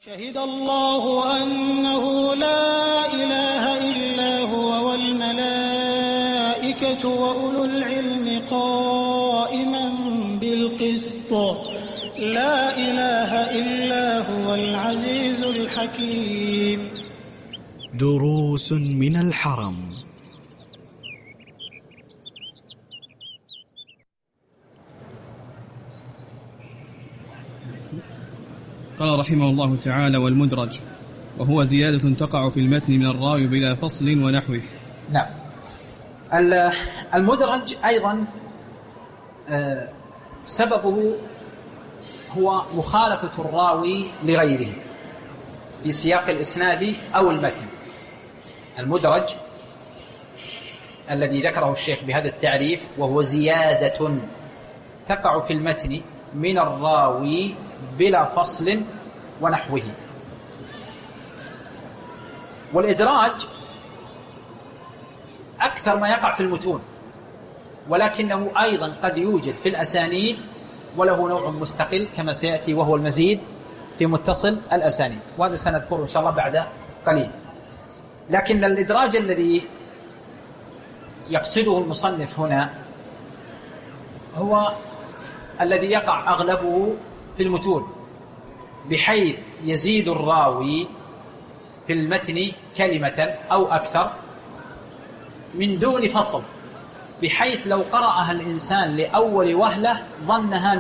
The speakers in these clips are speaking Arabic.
شهد الله أنه لا إله إلا هو والملائكة وأولو العلم قائما بالقسط لا إله إلا هو العزيز الحكيم. دروس من الحرم. قال رحمه الله تعالى: والمدرج وهو زيادة تقع في المتن من الراوي بلا فصل ونحوه. نعم. المدرج أيضا سببه هو مخالفة الراوي لغيره في سياق الإسناد أو المتن. المدرج الذي ذكره الشيخ بهذا التعريف وهو زيادة تقع في المتن من الراوي بلا فصل ونحوه. والإدراج أكثر ما يقع في المتون، ولكنه أيضا قد يوجد في الأسانيد وله نوع مستقل كما سيأتي، وهو المزيد في متصل الأسانيد، وهذا سنذكره إن شاء الله بعد قليل. لكن الإدراج الذي يقصده المصنف هنا هو الذي يقع أغلبه في المتون، بحيث يزيد الراوي في المتن كلمة أو أكثر من دون فصل، بحيث لو قرأها الإنسان لأول وهلة ظنها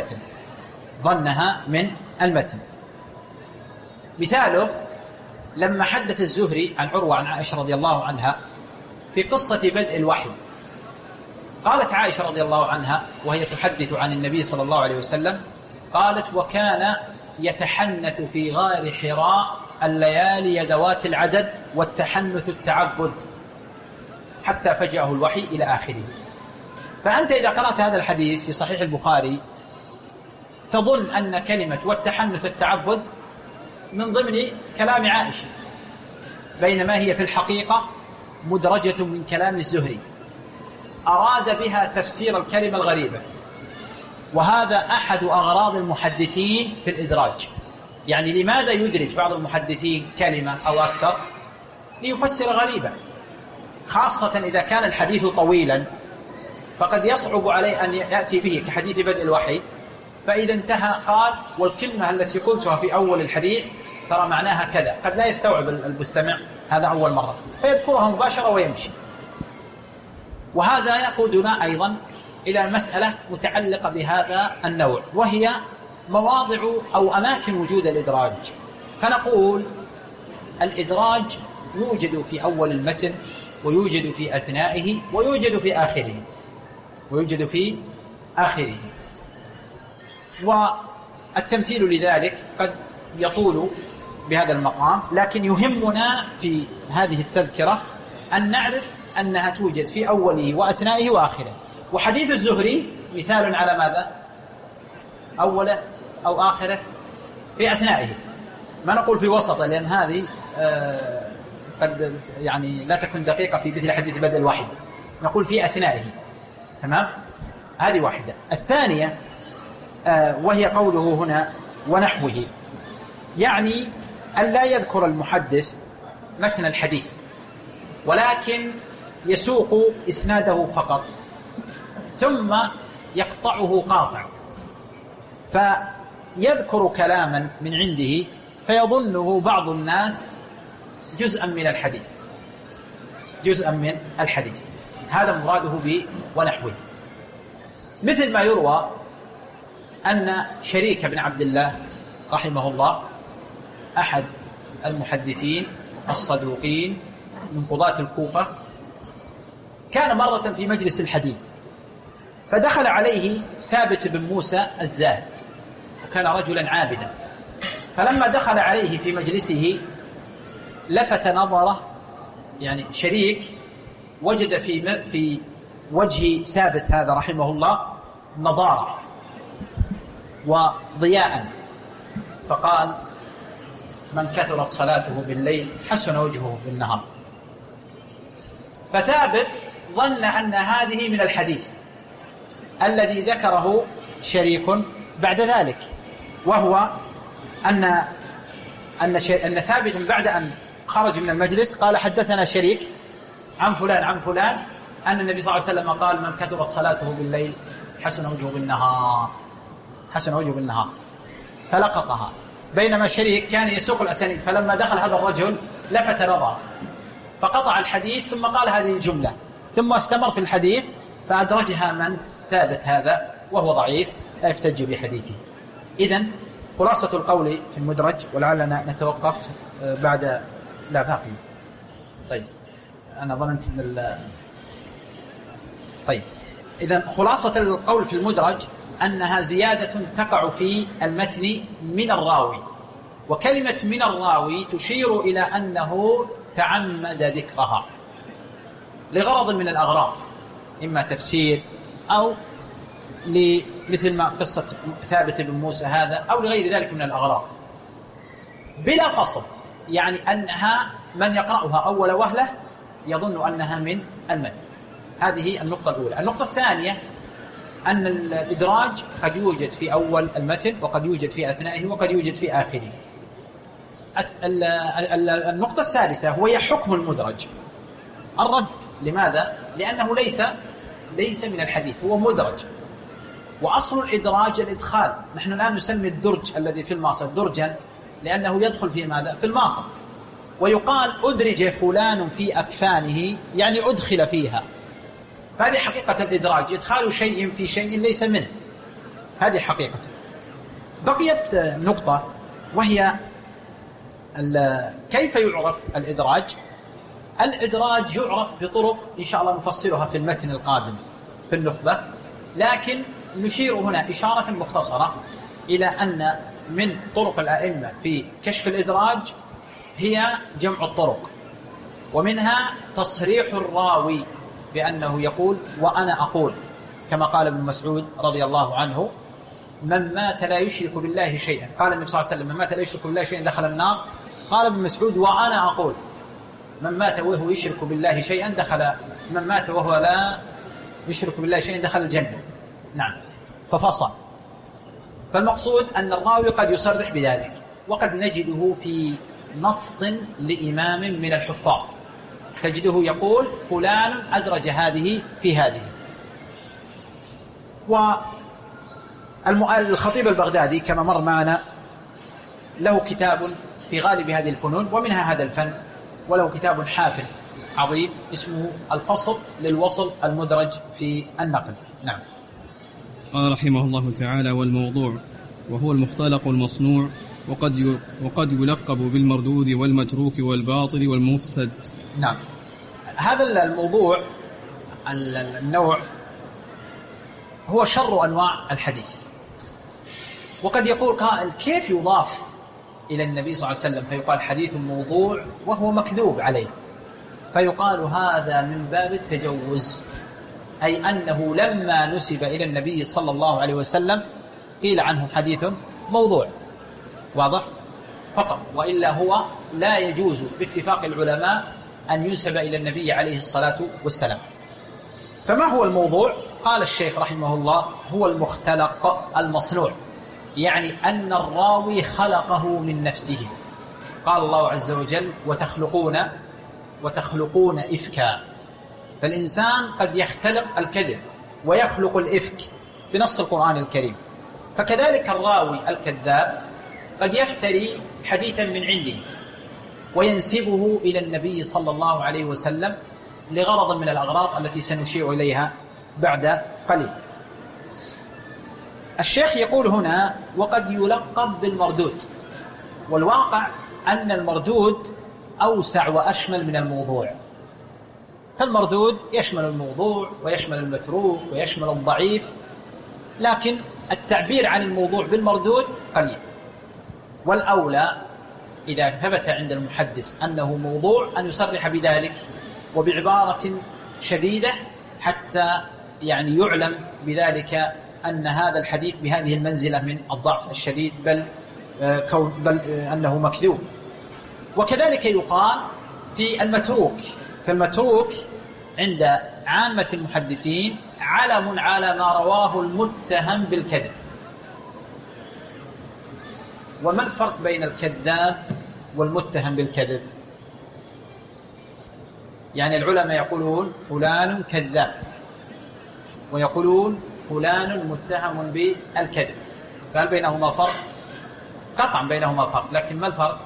من المتن. مثاله لما حدث الزهري عن عروة عن عائشة رضي الله عنها في قصة بدء الوحي، قالت عائشة رضي الله عنها وهي تحدث عن النبي صلى الله عليه وسلم، قالت: وكان يتحنث في غار حراء الليالي ذوات العدد والتحنث التعبد حتى فجأه الوحي إلى آخره. فأنت إذا قرأت هذا الحديث في صحيح البخاري تظن أن كلمة والتحنث التعبد من ضمن كلام عائشة، بينما هي في الحقيقة مدرجة من كلام الزهري، أراد بها تفسير الكلمة الغريبة. وهذا أحد أغراض المحدثين في الإدراج. يعني لماذا يدرج بعض المحدثين كلمة أو أكثر؟ ليفسر غريبة، خاصة إذا كان الحديث طويلا فقد يصعب عليه أن يأتي به كحديث بدء الوحي، فإذا انتهى قال: والكلمة التي قلتها في أول الحديث ترى معناها كذا. قد لا يستوعب المستمع هذا أول مرة فيذكرها مباشرة ويمشي. وهذا يقودنا أيضا إلى مسألة متعلقة بهذا النوع، وهي مواضع أو أماكن وجود الإدراج. فنقول الإدراج يوجد في أول المتن، ويوجد في أثنائه، ويوجد في آخره. والتمثيل لذلك قد يطول بهذا المقام، لكن يهمنا في هذه التذكرة أن نعرف أنها توجد في أوله وأثنائه وآخره. وحديث الزهري مثال على ماذا؟ أوله أو آخره؟ في أثنائه، ما نقول في وسطه، لأن هذه قد يعني لا تكون دقيقة في مثل حديث بدء الوحي. نقول في أثنائه. تمام؟ هذه واحدة. الثانية وهي قوله هنا ونحوه، يعني أن لا يذكر المحدث متن الحديث، ولكن يسوق إسناده فقط ثم يقطعه قاطع، فيذكر كلاما من عنده فيظنه بعض الناس جزءا من الحديث. هذا مراده به ونحوه. مثل ما يروى أن شريك بن عبد الله رحمه الله أحد المحدثين الصدوقين من قضاة الكوفة كان مرة في مجلس الحديث، فدخل عليه ثابت بن موسى الزاهد، وكان رجلا عابدا. فلما دخل عليه في مجلسه لفت نظره، يعني شريك وجد في وجه ثابت هذا رحمه الله نضارة وضياء، فقال: من كثرت صلاته بالليل حسن وجهه بالنهار. فثابت ظن أن هذه من الحديث الذي ذكره شريك بعد ذلك، وهو أن أن ثابت بعد أن خرج من المجلس قال حدثنا شريك عن فلان عن فلان أن النبي صلى الله عليه وسلم قال من كثرت صلاته بالليل حسن وجهه بالنهار، حسن وجهه بالنهار، فلقطها. بينما شريك كان يسوق الأسانيد، فلما دخل هذا الرجل لفت نظره فقطع الحديث ثم قال هذه الجملة، ثم استمر في الحديث فأدرجها من ثابت هذا وهو ضعيف لا يحتج بحديثه. إذن خلاصة القول في المدرج، ولعلنا نتوقف بعد لا باقي. طيب أنا ظننت طيب إذن خلاصة القول في المدرج أنها زيادة تقع في المتن من الراوي، وكلمة من الراوي تشير إلى أنه تعمد ذكرها لغرض من الأغراض، إما تفسير أو مثل ما قصة ثابت بن موسى هذا، أو لغير ذلك من الأغراض بلا فصل، يعني أنها من يقرأها أول وهلة يظن أنها من المتن. هذه النقطة الأولى. النقطة الثانية أن الإدراج قد يوجد في أول المتن وقد يوجد في أثنائه وقد يوجد في آخره. النقطة الثالثة هو حكم المدرج الرد. لماذا؟ لأنه ليس من الحديث، هو مدرج، وأصل الإدراج الإدخال. نحن الآن نسمي الدرج الذي في الماصر درجا لأنه يدخل في ماذا؟ في الماصر. ويقال أدرج فلان في أكفانه، يعني أدخل فيها. فهذه حقيقة الإدراج، إدخال شيء في شيء ليس منه، هذه حقيقة. بقيت نقطة وهي كيف يعرف الإدراج. الإدراج يعرف بطرق إن شاء الله نفصلها في المتن القادم في النخبة، لكن نشير هنا إشارة مختصرة إلى أن من طرق الأئمة في كشف الإدراج هي جمع الطرق، ومنها تصريح الراوي بأنه يقول وأنا أقول، كما قال ابن مسعود رضي الله عنه من مات لا يشرك بالله شيئا، قال النبي صلى الله عليه وسلم من مات لا يشرك بالله شيئا دخل النار، قال ابن مسعود وأنا أقول من مات وهو يشرك بالله شيئا من مات وهو لا يشرك بالله شيئا دخل الجنة. نعم، ففصل. فالمقصود أن الراوي قد يصرح بذلك، وقد نجده في نص لإمام من الحفاظ، تجده يقول فلان أدرج هذه في هذه. والخطيب البغدادي كما مر معنا له كتاب في غالب هذه الفنون ومنها هذا الفن، وله كتاب حافل عظيم اسمه الفصل للوصل المدرج في النقل. نعم. قال رحمه الله تعالى والموضوع وهو المختلق المصنوع، وقد يلقب بالمردود والمتروك والباطل والمفسد. نعم، هذا الموضوع النوع هو شر أنواع الحديث. وقد يقول قائل كيف يضاف إلى النبي صلى الله عليه وسلم فيقال حديث موضوع وهو مكذوب عليه؟ فيقال هذا من باب التجوز، أي أنه لما نسب إلى النبي صلى الله عليه وسلم قيل عنه حديث موضوع، واضح؟ فقط، وإلا هو لا يجوز باتفاق العلماء أن ينسب إلى النبي عليه الصلاة والسلام. فما هو الموضوع؟ قال الشيخ رحمه الله هو المختلق المصنوع، يعني أن الراوي خلقه من نفسه. قال الله عز وجل وتخلقون إفكا، فالإنسان قد يختلق الكذب ويخلق الإفك بنص القرآن الكريم. فكذلك الراوي الكذاب قد يفتري حديثا من عنده وينسبه إلى النبي صلى الله عليه وسلم لغرض من الأغراض التي سنشير إليها بعد قليل. الشيخ يقول هنا وقد يلقب بالمردود، والواقع أن المردود أوسع وأشمل من الموضوع. فالمردود يشمل الموضوع ويشمل المتروك ويشمل الضعيف، لكن التعبير عن الموضوع بالمردود قليل. والأولى إذا ثبت عند المحدث أنه موضوع أن يصرح بذلك وبعبارة شديدة حتى يعني يعلم بذلك أن هذا الحديث بهذه المنزلة من الضعف الشديد، بل أنه مكذوب. وكذلك يقال في المتروك، فالمتروك عند عامة المحدثين علم على ما رواه المتهم بالكذب. وما الفرق بين الكذاب والمتهم بالكذب؟ يعني العلماء يقولون فلان كذاب ويقولون فلان متهم بالكذب، فهل بينهما فرق؟ قطعا بينهما فرق، لكن ما الفرق؟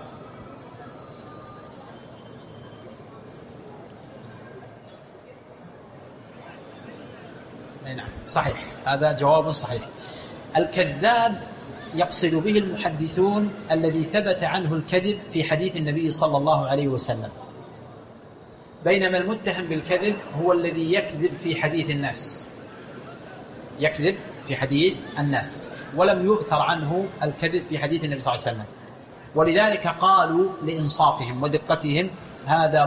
نعم صحيح، هذا جواب صحيح. الكذاب يقصد به المحدثون الذي ثبت عنه الكذب في حديث النبي صلى الله عليه وسلم، بينما المتهم بالكذب هو الذي يكذب في حديث الناس، يكذب في حديث الناس ولم يؤثر عنه الكذب في حديث النبي صلى الله عليه وسلم. ولذلك قالوا لإنصافهم ودقتهم هذا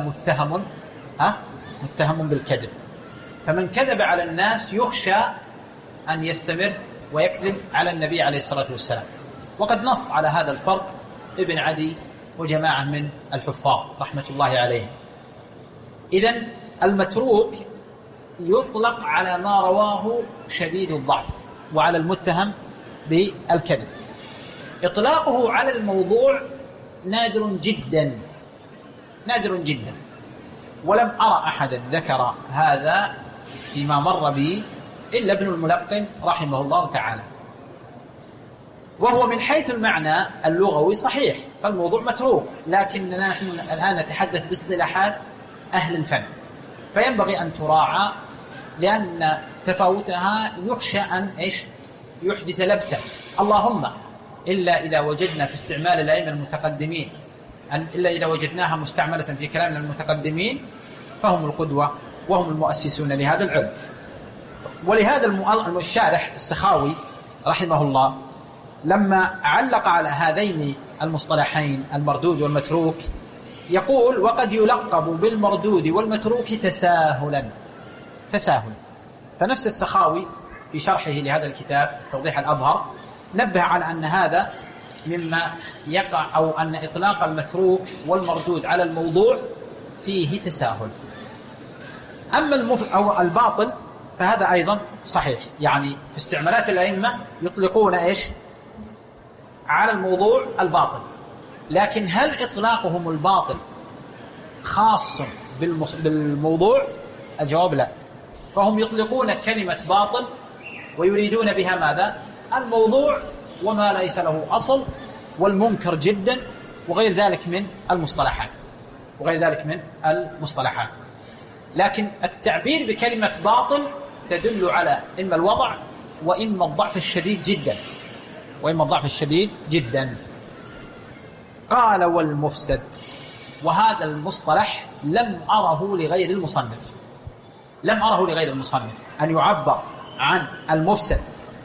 متهم بالكذب. فمن كذب على الناس يخشى أن يستمر ويكذب على النبي عليه الصلاة والسلام، وقد نص على هذا الفرق ابن عدي وجماعة من الحفاظ رحمة الله عليهم. إذن المتروك يطلق على ما رواه شديد الضعف وعلى المتهم بالكذب. إطلاقه على الموضوع نادر جدا نادر جدا، ولم أرى أحدا ذكر هذا فيما مر بي إلا ابن الملقن رحمه الله تعالى. وهو من حيث المعنى اللغوي صحيح، فالموضوع متروك، لكننا نحن الآن نتحدث باصطلاحات أهل الفن، فينبغي أن تراعى، لأن تفاوتها يخشى أن يحدث لبسا. اللهم إلا إذا وجدنا في استعمال الأئمة المتقدمين، إلا إذا وجدناها مستعملة في كلام المتقدمين فهم القدوة وهم المؤسسون لهذا العلم. ولهذا الشارح السخاوي رحمه الله لما علق على هذين المصطلحين المردود والمتروك يقول: وقد يلقب بالمردود والمتروك تساهلا. فنفس السخاوي في شرحه لهذا الكتاب توضيح الأبهر نبه على أن هذا مما يقع، أو أن إطلاق المتروك والمردود على الموضوع فيه تساهل. أما أو الباطل فهذا أيضا صحيح، يعني في استعمالات الأئمة يطلقون على الموضوع الباطل، لكن هل إطلاقهم الباطل خاص بالموضوع؟ الجواب لا، فهم يطلقون كلمة باطل ويريدون بها ماذا؟ الموضوع وما ليس له أصل والمنكر جدا وغير ذلك من المصطلحات. لكن التعبير بكلمة باطل تدل على إما الوضع وإما الضعف الشديد جدا. قال: والمفسد. وهذا المصطلح لم أره لغير المصنف أن يعبر عن المفسد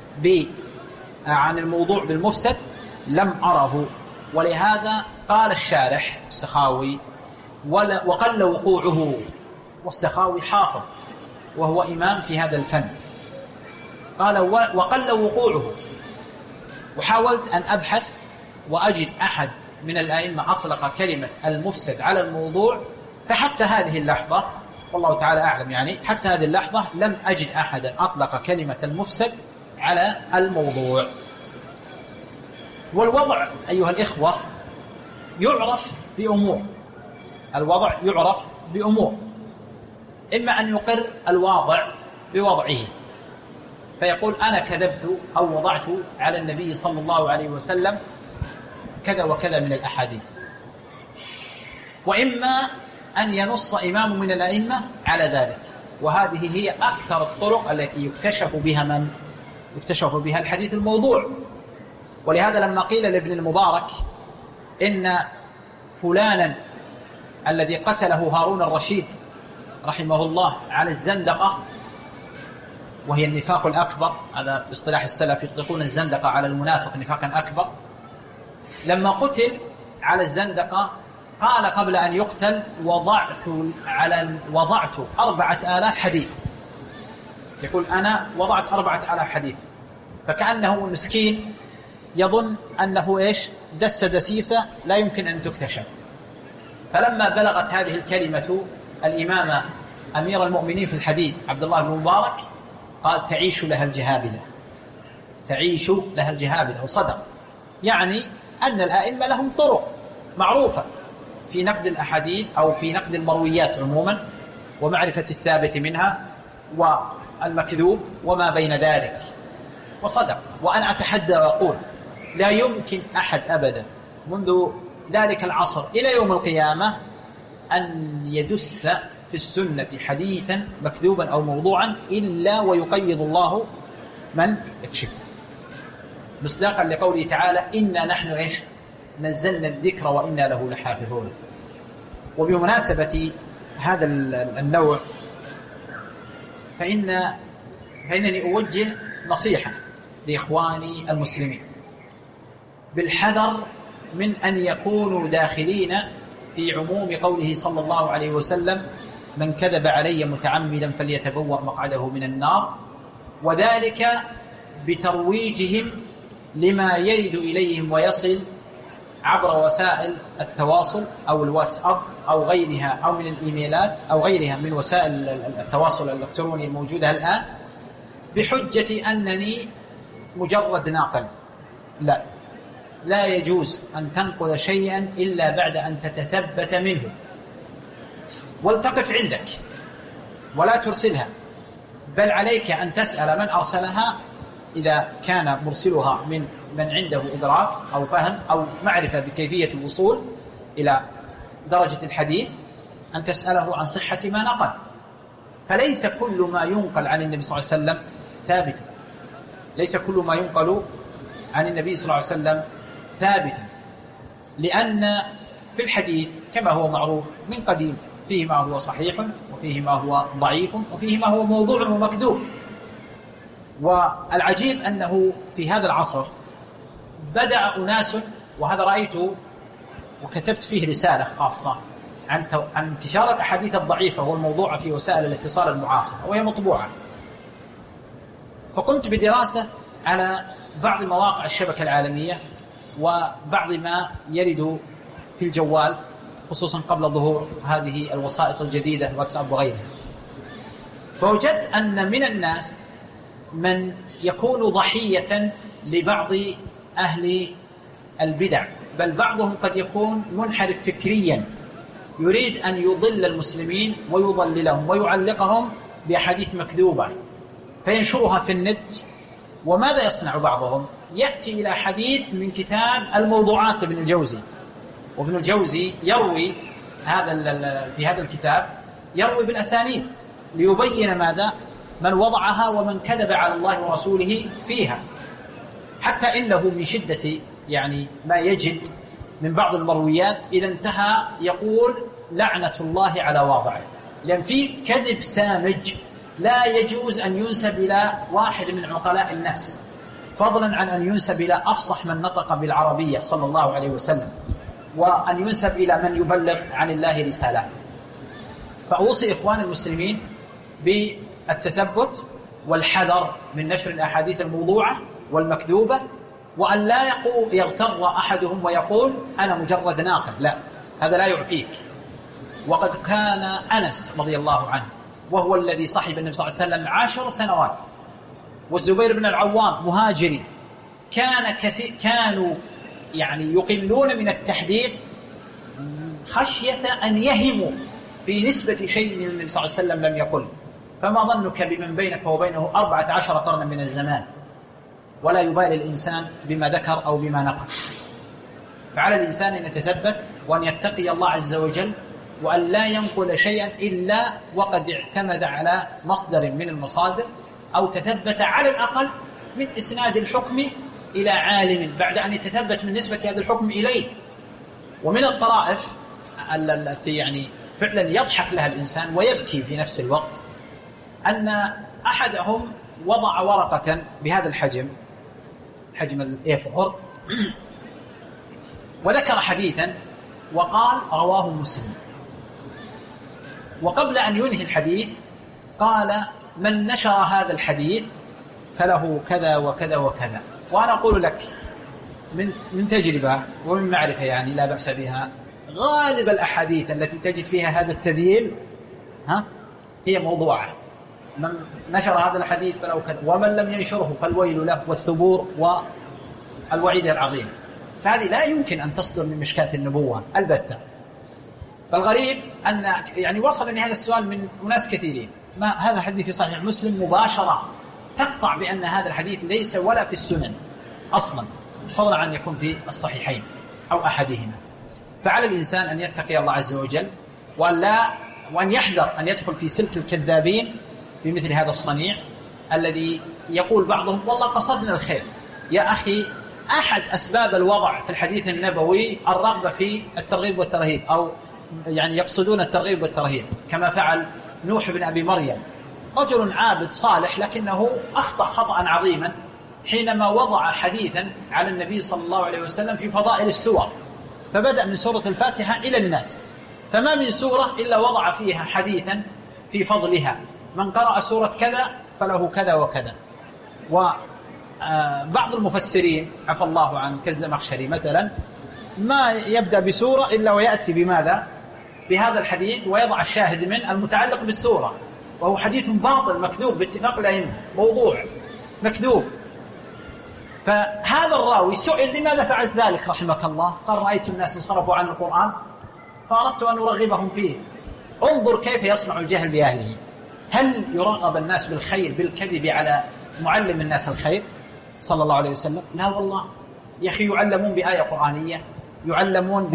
عن الموضوع بالمفسد، لم أره. ولهذا قال الشارح السخاوي: وقل وقوعه. والسخاوي حافظ وهو إمام في هذا الفن. قال: وقل وقوعه. وحاولت أن أبحث وأجد أحد من الأئمة أطلق كلمة المفسد على الموضوع، فحتى هذه اللحظة والله تعالى أعلم، يعني حتى هذه اللحظة لم أجد أحدا أطلق كلمة المفسد على الموضوع. والوضع أيها الإخوة يعرف بأمور، إما أن يقر الواضع بوضعه فيقول: أنا كذبت أو وضعت على النبي صلى الله عليه وسلم كذا وكذا من الأحاديث، وإما أن ينص إمام من الأئمة على ذلك. وهذه هي أكثر الطرق التي يكتشف بها الحديث الموضوع. ولهذا لما قيل لابن المبارك إن فلانا الذي قتله هارون الرشيد رحمه الله على الزندقة، وهي النفاق الأكبر، هذا باصطلاح السلف يطلقون الزندقة على المنافق نفاقا أكبر، لما قتل على الزندقة قال قبل أن يقتل: وضعت 4000 حديث. يقول: أنا وضعت 4000 حديث. فكأنه مسكين يظن أنه دس دسيسة لا يمكن أن تكتشف. فلما بلغت هذه الكلمة الإمام أمير المؤمنين في الحديث عبد الله بن مبارك قال: تعيش لها الجهابذة. وصدق، يعني أن الآئمة لهم طرق معروفة في نقد الأحاديث أو في نقد المرويات عموما، ومعرفة الثابت منها والمكذوب وما بين ذلك. وصدق، وأنا أتحدى وأقول لا يمكن أحد أبدا منذ ذلك العصر إلى يوم القيامة أن يدس في السنة حديثا مكذوبا أو موضوعا إلا ويقيد الله من يكشف، مصداقا لقوله تعالى إنا نحن نزلنا الذكر وإنا له لحافظون. وبمناسبة هذا النوع فإنني أوجه نصيحة لإخواني المسلمين بالحذر من أن يكونوا داخلين في عموم قوله صلى الله عليه وسلم من كذب علي متعمدا فليتبوأ مقعده من النار، وذلك بترويجهم لما يرد إليهم ويصل عبر وسائل التواصل أو الواتساب أو غيرها أو من الإيميلات أو غيرها من وسائل التواصل الإلكتروني الموجودة الآن، بحجة أنني مجرد ناقل. لا يجوز أن تنقل شيئا إلا بعد أن تتثبت منه، ولتقف عندك ولا ترسلها، بل عليك أن تسأل من أرسلها إذا كان مرسلها من عنده إدراك أو فهم أو معرفة بكيفية الوصول إلى درجة الحديث، أن تسأله عن صحة ما نقل. فليس كل ما ينقل عن النبي صلى الله عليه وسلم ثابتا، ليس كل ما ينقل عن النبي صلى الله عليه وسلم ثابتا، لأن في الحديث كما هو معروف من قديم فيه ما هو صحيح وفيه ما هو ضعيف وفيه ما هو موضوع ومكذوب. والعجيب أنه في هذا العصر بدأ أناس، وهذا رأيته وكتبت فيه رسالة خاصة عن انتشار الأحاديث الضعيفة والموضوعة في وسائل الاتصال المعاصرة وهي مطبوعة، فقمت بدراسة على بعض مواقع الشبكة العالمية وبعض ما يرد في الجوال، خصوصا قبل ظهور هذه الوسائط الجديدة الواتساب وغيرها. فوجدت أن من الناس من يكون ضحية لبعض أهل البدع، بل بعضهم قد يكون منحرف فكريا يريد أن يضل المسلمين ويضللهم ويعلقهم بأحاديث مكذوبة فينشرها في النت. وماذا يصنع بعضهم؟ يأتي إلى حديث من كتاب الموضوعات لابن الجوزي، وابن الجوزي يروي في هذا الكتاب يروي بالأسانيد ليبين ماذا؟ من وضعها ومن كذب على الله ورسوله فيها، حتى إنه من شدة ما يجد من بعض المرويات إذا انتهى يقول لعنة الله على واضعه، لأن في كذب سامج لا يجوز أن ينسب إلى واحد من عقلاء الناس، فضلا عن أن ينسب إلى أفصح من نطق بالعربية صلى الله عليه وسلم، وأن ينسب إلى من يبلغ عن الله رسالاته. فأوصي إخوان المسلمين بالتثبت والحذر من نشر الأحاديث الموضوعة والمكذوبة، وأن لا يغتر أحدهم ويقول أنا مجرد ناقل، لا، هذا لا يعفيك. وقد كان أنس رضي الله عنه وهو الذي صحب النبي صلى الله عليه وسلم 10 سنوات، والزبير بن العوام مهاجري، كانوا يقلون من التحديث خشية أن يهموا في نسبة شيء من النبي صلى الله عليه وسلم لم يقل. فما ظنك بمن بينك وبينه 14 قرنا من الزمان ولا يبالي الإنسان بما ذكر أو بما نقل. فعلى الإنسان أن يتثبت وأن يتقي الله عز وجل، وأن لا ينقل شيئا إلا وقد اعتمد على مصدر من المصادر، أو تثبت على الأقل من إسناد الحكم إلى عالم بعد أن يتثبت من نسبة هذا الحكم إليه. ومن الطرائف التي فعلا يضحك لها الإنسان ويبكي في نفس الوقت أن أحدهم وضع ورقة بهذا الحجم، حجم A4، وذكر حديثا وقال رواه مسلم، وقبل أن ينهي الحديث قال من نشر هذا الحديث فله كذا وكذا وكذا. وأنا أقول لك من تجربة ومن معرفة لا بأس بها، غالب الأحاديث التي تجد فيها هذا التذييل هي موضوعة. من نشر هذا الحديث فله كذا، ومن لم ينشره فالويل له والثبور والوعيد العظيم. فهذه لا يمكن أن تصدر من مشكاة النبوة البتة. فالغريب أن يعني وصلني هذا السؤال من أناس كثيرين، ما هذا الحديث في صحيح مسلم مباشرة تقطع بأن هذا الحديث ليس ولا في السنن أصلا، فضلا عن يكون في الصحيحين أو أحدهما. فعلى الإنسان أن يتقي الله عز وجل وأن يحذر أن يدخل في سلك الكذابين بمثل هذا الصنيع الذي يقول بعضهم والله قصدنا الخير. يا أخي، أحد أسباب الوضع في الحديث النبوي الرغبة في الترغيب والترهيب، أو يعني يقصدون الترغيب والترهيب، كما فعل نوح بن أبي مريم، رجل عابد صالح لكنه أخطأ خطأ عظيما حينما وضع حديثا على النبي صلى الله عليه وسلم في فضائل السور، فبدأ من سورة الفاتحة إلى الناس، فما من سورة إلا وضع فيها حديثا في فضلها، من قرأ سورة كذا فله كذا وكذا. وبعض المفسرين عفى الله عن كالزمخشري مثلا ما يبدأ بسورة إلا ويأتي بماذا؟ بهذا الحديث، ويضع الشاهد من المتعلق بالسورة، وهو حديث باطل مكذوب باتفاق الأئمة، موضوع مكذوب. فهذا الراوي سئل لماذا فعلت ذلك رحمك الله؟ قال رأيت الناس انصرفوا عن القرآن فأردت أن أرغبهم فيه. انظر كيف يصنع الجهل بأهله. هل يرغب الناس بالخير بالكذب على معلم الناس الخير صلى الله عليه وسلم؟ لا والله يا أخي، يعلمون بآية قرآنية، يعلمون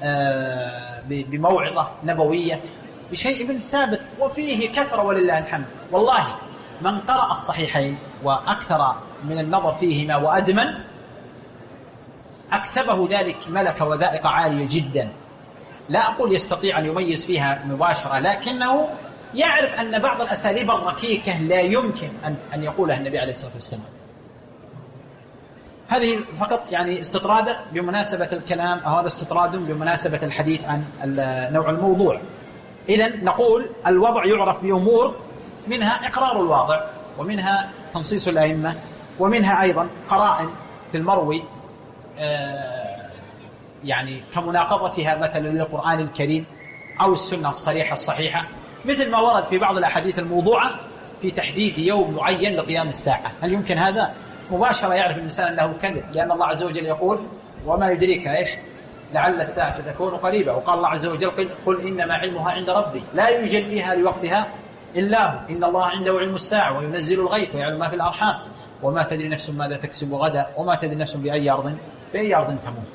بموعظة نبوية، بشيء ثابت وفيه كثرة ولله الحمد. والله من قرأ الصحيحين وأكثر من النظر فيهما وأدمن أكسبه ذلك ملكة وذائقة عالية جدا. لا أقول يستطيع أن يميز فيها مباشرة، لكنه يعرف أن بعض الأساليب الركيكة لا يمكن أن يقولها النبي عليه الصلاة والسلام. هذه فقط يعني استطرادة بمناسبة الكلام، أو هذا استطراد بمناسبة الحديث عن نوع الموضوع. إذن نقول الوضع يعرف بأمور، منها إقرار الواضع، ومنها تنصيص الأئمة، ومنها أيضا قرائن في المروي يعني كمناقضتها مثلا للقرآن الكريم أو السنة الصريحة الصحيحة، مثل ما ورد في بعض الأحاديث الموضوعة في تحديد يوم معين لقيام الساعة. هل يمكن هذا؟ مباشرة يعرف الإنسان أنه كذب، لأن الله عز وجل يقول وما يدريك إيش لعل الساعة تكون قريبة. وقال الله عز وجل قل إنما علمها عند ربي لا يجليها لوقتها إلا هو، إن الله عنده علم الساعة وينزل الغيث ويعلم ما في الأرحام وما تدري نفس ماذا تكسب غدا وما تدري نفس بأي أرض تموت.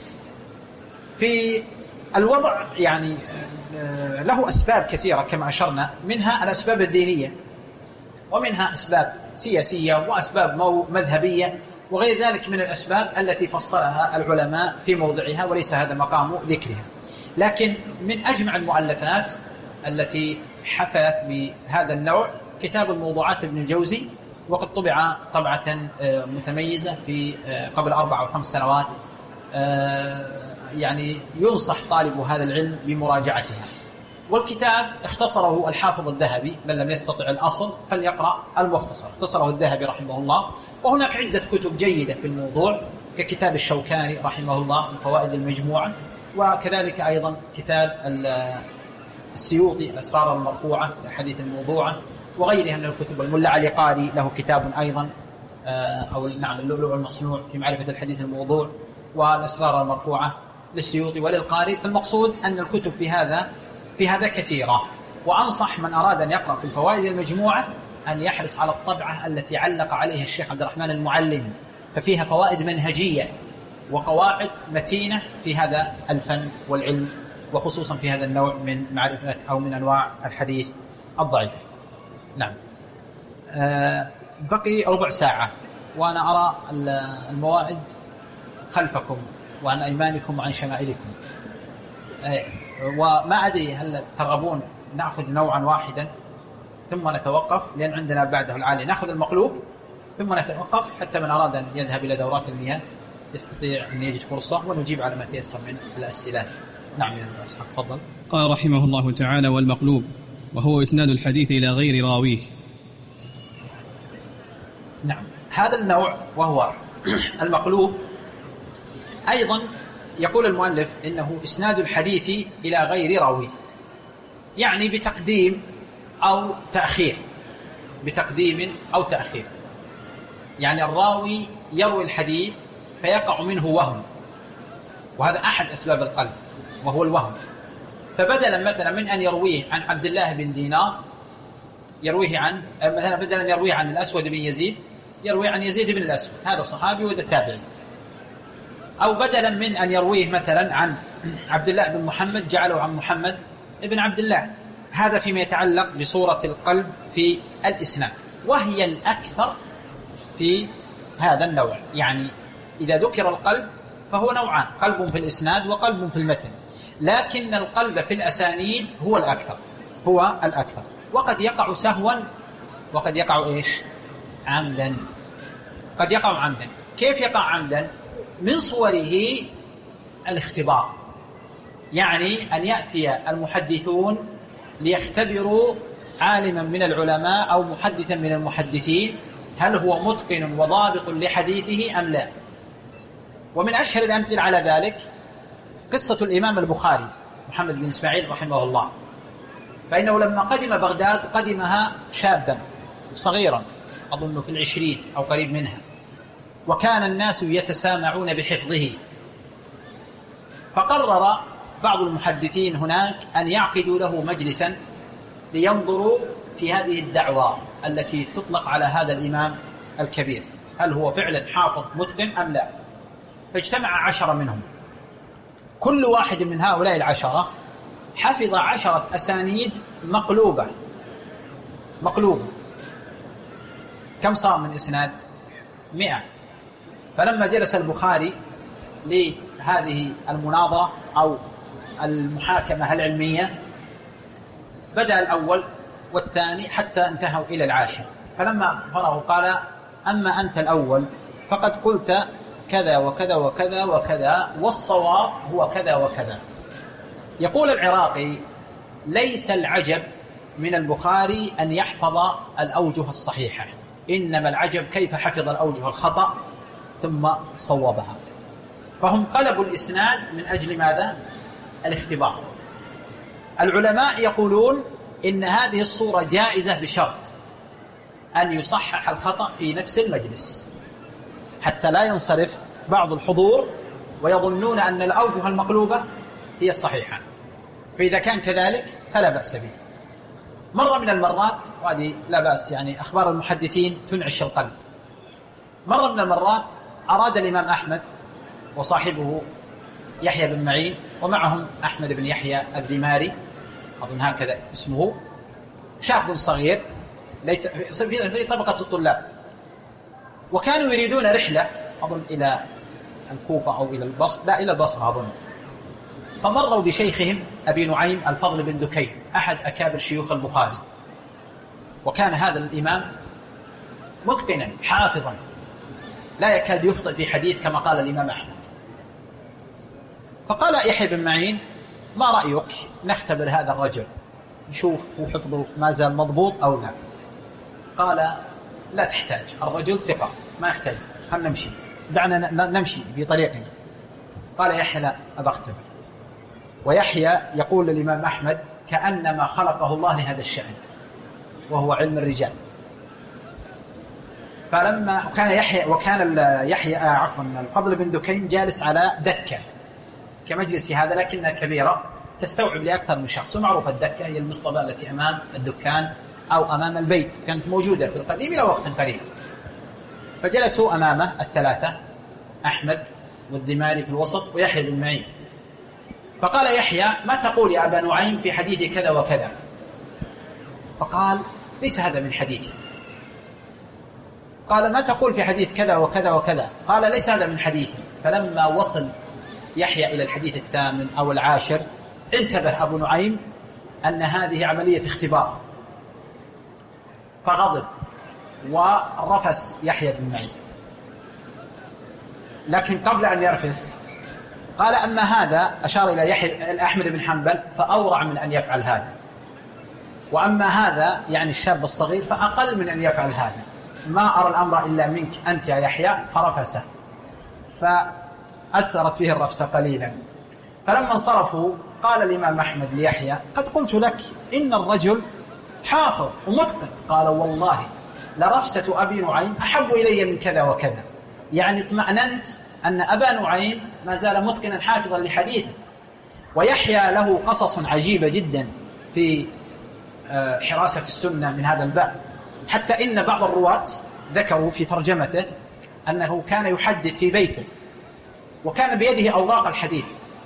في الوضع يعني له أسباب كثيرة كما أشرنا، منها الأسباب الدينية، ومنها أسباب سياسية، وأسباب مذهبية، وغير ذلك من الأسباب التي فصلها العلماء في موضعها وليس هذا مقام ذكرها. لكن من أجمع المؤلفات التي حفلت بهذا النوع كتاب الموضوعات ابن الجوزي، وقد طبع طبعة متميزة في قبل 4 أو 5 سنوات، يعني ينصح طالب هذا العلم بمراجعتها. والكتاب اختصره الحافظ الذهبي، من لم يستطع الأصل فليقرأ المختصر، اختصره الذهبي رحمه الله. وهناك عدة كتب جيدة في الموضوع ككتاب الشوكاني رحمه الله فوائد المجموعة، وكذلك أيضا كتاب السيوطي الأسرار المرفوعة لحديث الموضوعة، وغيرها من الكتب. الملا علي قاري له كتاب أيضا أو نعم اللؤلؤ المصنوع في معرفة الحديث الموضوع، والأسرار المرفوعة للسيوطي وللقاري. فالمقصود أن الكتب في هذا كثيرة، وأنصح من أراد أن يقرأ في الفوائد المجموعة أن يحرص على الطبعة التي علق عليها الشيخ عبد الرحمن المعلمي، ففيها فوائد منهجية وقواعد متينة في هذا الفن والعلم، وخصوصا في هذا النوع من معرفة أو من أنواع الحديث الضعيف. نعم، بقي ربع ساعة وأنا أرى الموائد خلفكم وعن أيمانكم وعن شمائلكم، وما أدري هل ترغبون نأخذ نوعا واحدا ثم نتوقف، لأن عندنا بعده العالي نأخذ المقلوب ثم نتوقف، حتى من أراد أن يذهب إلى دورات المياه يستطيع أن يجد فرصة، ونجيب على ما تيسر من الأسئلة. نعم يا أسحاق، تفضل. قال رحمه الله تعالى: والمقلوب وهو إسناد الحديث إلى غير راويه. نعم، هذا النوع وهو المقلوب أيضا يقول المؤلف إنه إسناد الحديث إلى غير راويه، يعني بتقديم أو تأخير، بتقديم أو تأخير. يعني الراوي يروي الحديث فيقع منه وهم وهذا أحد أسباب القلب وهو الوهم. فبدلا مثلا من أن يرويه عن عبد الله بن دينار يرويه عن مثلا بدلا يرويه عن الأسود بن يزيد يروي عن يزيد بن الأسود، هذا صحابي وهذا تابعي. أو بدلا من أن يرويه مثلا عن عبد الله بن محمد جعله عن محمد بن عبد الله. هذا فيما يتعلق بصورة القلب في الإسناد، وهي الأكثر في هذا النوع. يعني إذا ذكر القلب فهو نوعان، قلب في الإسناد وقلب في المتن، لكن القلب في الأسانيد هو الأكثر. وقد يقع سهوا وقد يقع إيش؟ عمدا. قد يقع عمدا. كيف يقع عمدا؟ من صوره الاختبار، يعني أن يأتي المحدثون ليختبروا عالما من العلماء أو محدثا من المحدثين هل هو متقن وضابط لحديثه أم لا. ومن أشهر الأمثلة على ذلك قصة الإمام البخاري محمد بن إسماعيل رحمه الله، فإنه لما قدم بغداد قدمها شابا صغيرا أظن في 20 أو قريب منها، وكان الناس يتسامعون بحفظه، فقرر بعض المحدثين هناك أن يعقدوا له مجلسا لينظروا في هذه الدعوة التي تطلق على هذا الإمام الكبير، هل هو فعلا حافظ متقن أم لا. فاجتمع 10 منهم، كل واحد من هؤلاء 10 حفظ 10 أسانيد مقلوبة. كم صار من إسناد؟ 100. فلما جلس البخاري لهذه المناظرة أو المحاكمة العلمية بدأ الأول والثاني حتى انتهوا إلى 10. فلما فرغوا قال: أما أنت الأول فقد قلت كذا وكذا وكذا وكذا، والصواب هو كذا وكذا. يقول العراقي: ليس العجب من البخاري أن يحفظ الأوجه الصحيحة، إنما العجب كيف حفظ الأوجه الخطأ ثم صوبها. فهم قلبوا الإسناد من أجل ماذا؟ الاختبار. العلماء يقولون إن هذه الصورة جائزة بشرط أن يصحح الخطأ في نفس المجلس، حتى لا ينصرف بعض الحضور ويظنون أن الأوجه المقلوبة هي الصحيحة، فإذا كان كذلك فلا بأس به. مرة من المرات، وهذه لا بأس، يعني أخبار المحدثين تنعش القلب. مرة من المرات أراد الإمام أحمد وصاحبه يحيى بن معين ومعهم أحمد بن يحيى الذماري أظن هكذا اسمه، شاب صغير ليس في طبقة الطلاب، وكانوا يريدون رحلة أظن إلى الكوفة أو إلى البصرة، لا إلى البصرة أظن. فمروا بشيخهم أبي نعيم الفضل بن دكين أحد أكابر شيوخ البخاري، وكان هذا الإمام متقنا حافظا لا يكاد يخطئ في حديث كما قال الإمام أحمد. فقال يحيى بن معين: ما رأيك نختبر هذا الرجل نشوف هو حفظه ما زال مضبوط أو لا؟ قال: لا تحتاج، الرجل ثقة ما يحتاج، خلنا نمشي، دعنا نمشي في طريقنا. قال يحيى: لا، أبى أختبر. ويحيى يقول للإمام أحمد: كأنما خلقه الله لهذا الشأن، وهو علم الرجال. فلما كان يحيى الفضل بن دكين جالس على دكة كمجلس في هذا، لكنها كبيرة تستوعب لأكثر من شخص، ومعروف الدكة هي المصطبة التي أمام الدكان أو أمام البيت، كانت موجودة في القديم إلى وقت قريب. فجلسوا أمامه 3، أحمد والذماري في الوسط ويحيى بن معين. فقال يحيى: ما تقول يا أبا نعيم في حديث كذا وكذا؟ فقال: ليس هذا من حديثي. قال: ما تقول في حديث كذا وكذا وكذا؟ قال: ليس هذا من حديثي. فلما وصل يحيى إلى الحديث 8 أو 10 انتبه أبو نعيم أن هذه عملية اختبار، فغضب ورفس يحيى بن معين. لكن قبل أن يرفس قال: أما هذا، أشار إلى يحيى أحمد بن حنبل، فأورع من أن يفعل هذا، وأما هذا يعني الشاب الصغير فأقل من أن يفعل هذا، ما أرى الأمر إلا منك أنت يا يحيى. فرفسه، فأثرت فيه الرفسة قليلا. فلما انصرفوا قال الإمام أحمد ليحيى: قد قلت لك إن الرجل حافظ ومتقن. قال: والله لرفسة أبي نعيم أحب إلي من كذا وكذا، يعني اطمأننت أن أبا نعيم ما زال متقنا حافظا لحديثه، ويحيى له قصص عجيبة جدا في حراسة السنة من هذا الباب، حتى إن بعض الرواة ذكروا في ترجمته أنه كان يحدث في بيته وكان بيده أوراق الحديث،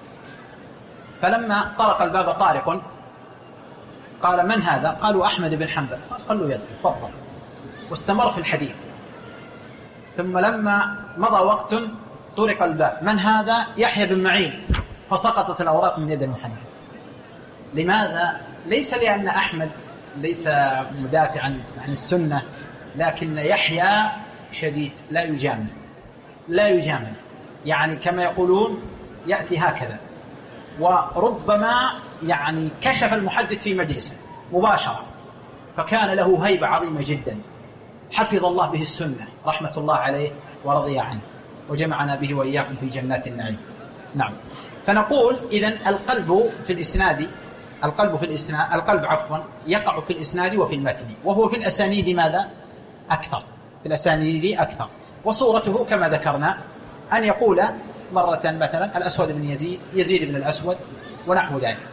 فلما طرق الباب طارق قال: من هذا؟ قالوا: أحمد بن حنبل. قال له: يدخل، تفضل. واستمر في الحديث. ثم لما مضى وقت طرق الباب: من هذا؟ يحيى بن معين. فسقطت الأوراق من يد محمد. لماذا؟ ليس لأن أحمد ليس مدافعا عن السنة، لكن يحيى شديد، لا يجامل، يعني كما يقولون يأتي هكذا، وربما يعني كشف المحدث في مجلسه مباشرة، فكان له هيبة عظيمة جدا، حفظ الله به السنة رحمة الله عليه ورضي عنه، وجمعنا به وإياكم في جنات النعيم. نعم. فنقول إذن القلب يقع في الإسناد وفي المتن، وهو في الأسانيد ماذا؟ أكثر. وصورته كما ذكرنا أن يقول مرة مثلا الأسود بن يزيد بن الأسود ونحو ذلك.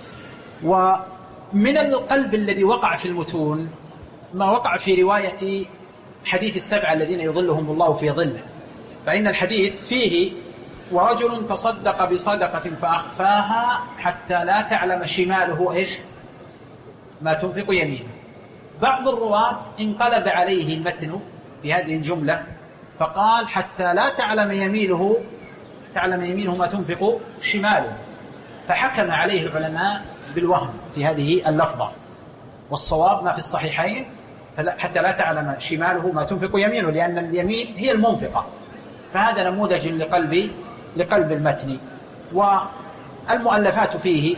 ومن القلب الذي وقع في المتون ما وقع في رواية حديث السبعة الذين يظلهم الله في ظله، فإن الحديث فيه: ورجل تصدق بصدقة فأخفاها حتى لا تعلم شماله ما تنفق يمينه. بعض الرواة انقلب عليه المتن في هذه الجملة فقال: حتى لا تعلم يمينه ما تنفق شماله، فحكم عليه العلماء بالوهم في هذه اللفظة، والصواب ما في الصحيحين: حتى لا تعلم شماله ما تنفق يمينه، لأن اليمين هي المنفقة. فهذا نموذج لقلب المتن. والمؤلفات فيه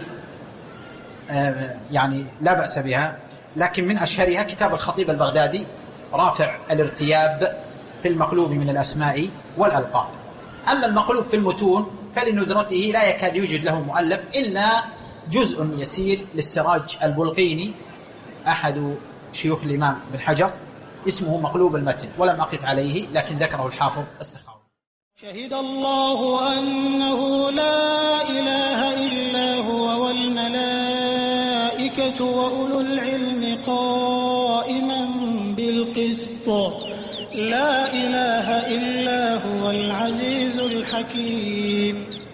يعني لا بأس بها، لكن من أشهرها كتاب الخطيب البغدادي رافع الارتياب في المقلوب من الأسماء والألقاب. أما المقلوب في المتون فلندرته لا يكاد يوجد له مؤلف إلا جزء يسير للسراج البلقيني أحد شيوخ الإمام بن حجر، اسمه مقلوب المتن، ولم أقف عليه لكن ذكره الحافظ السخاوي. شهد الله أنه لا إله إلا هو والملائكة وأولو العلم قائما بالقسط لا إله إلا هو العزيز الحكيم.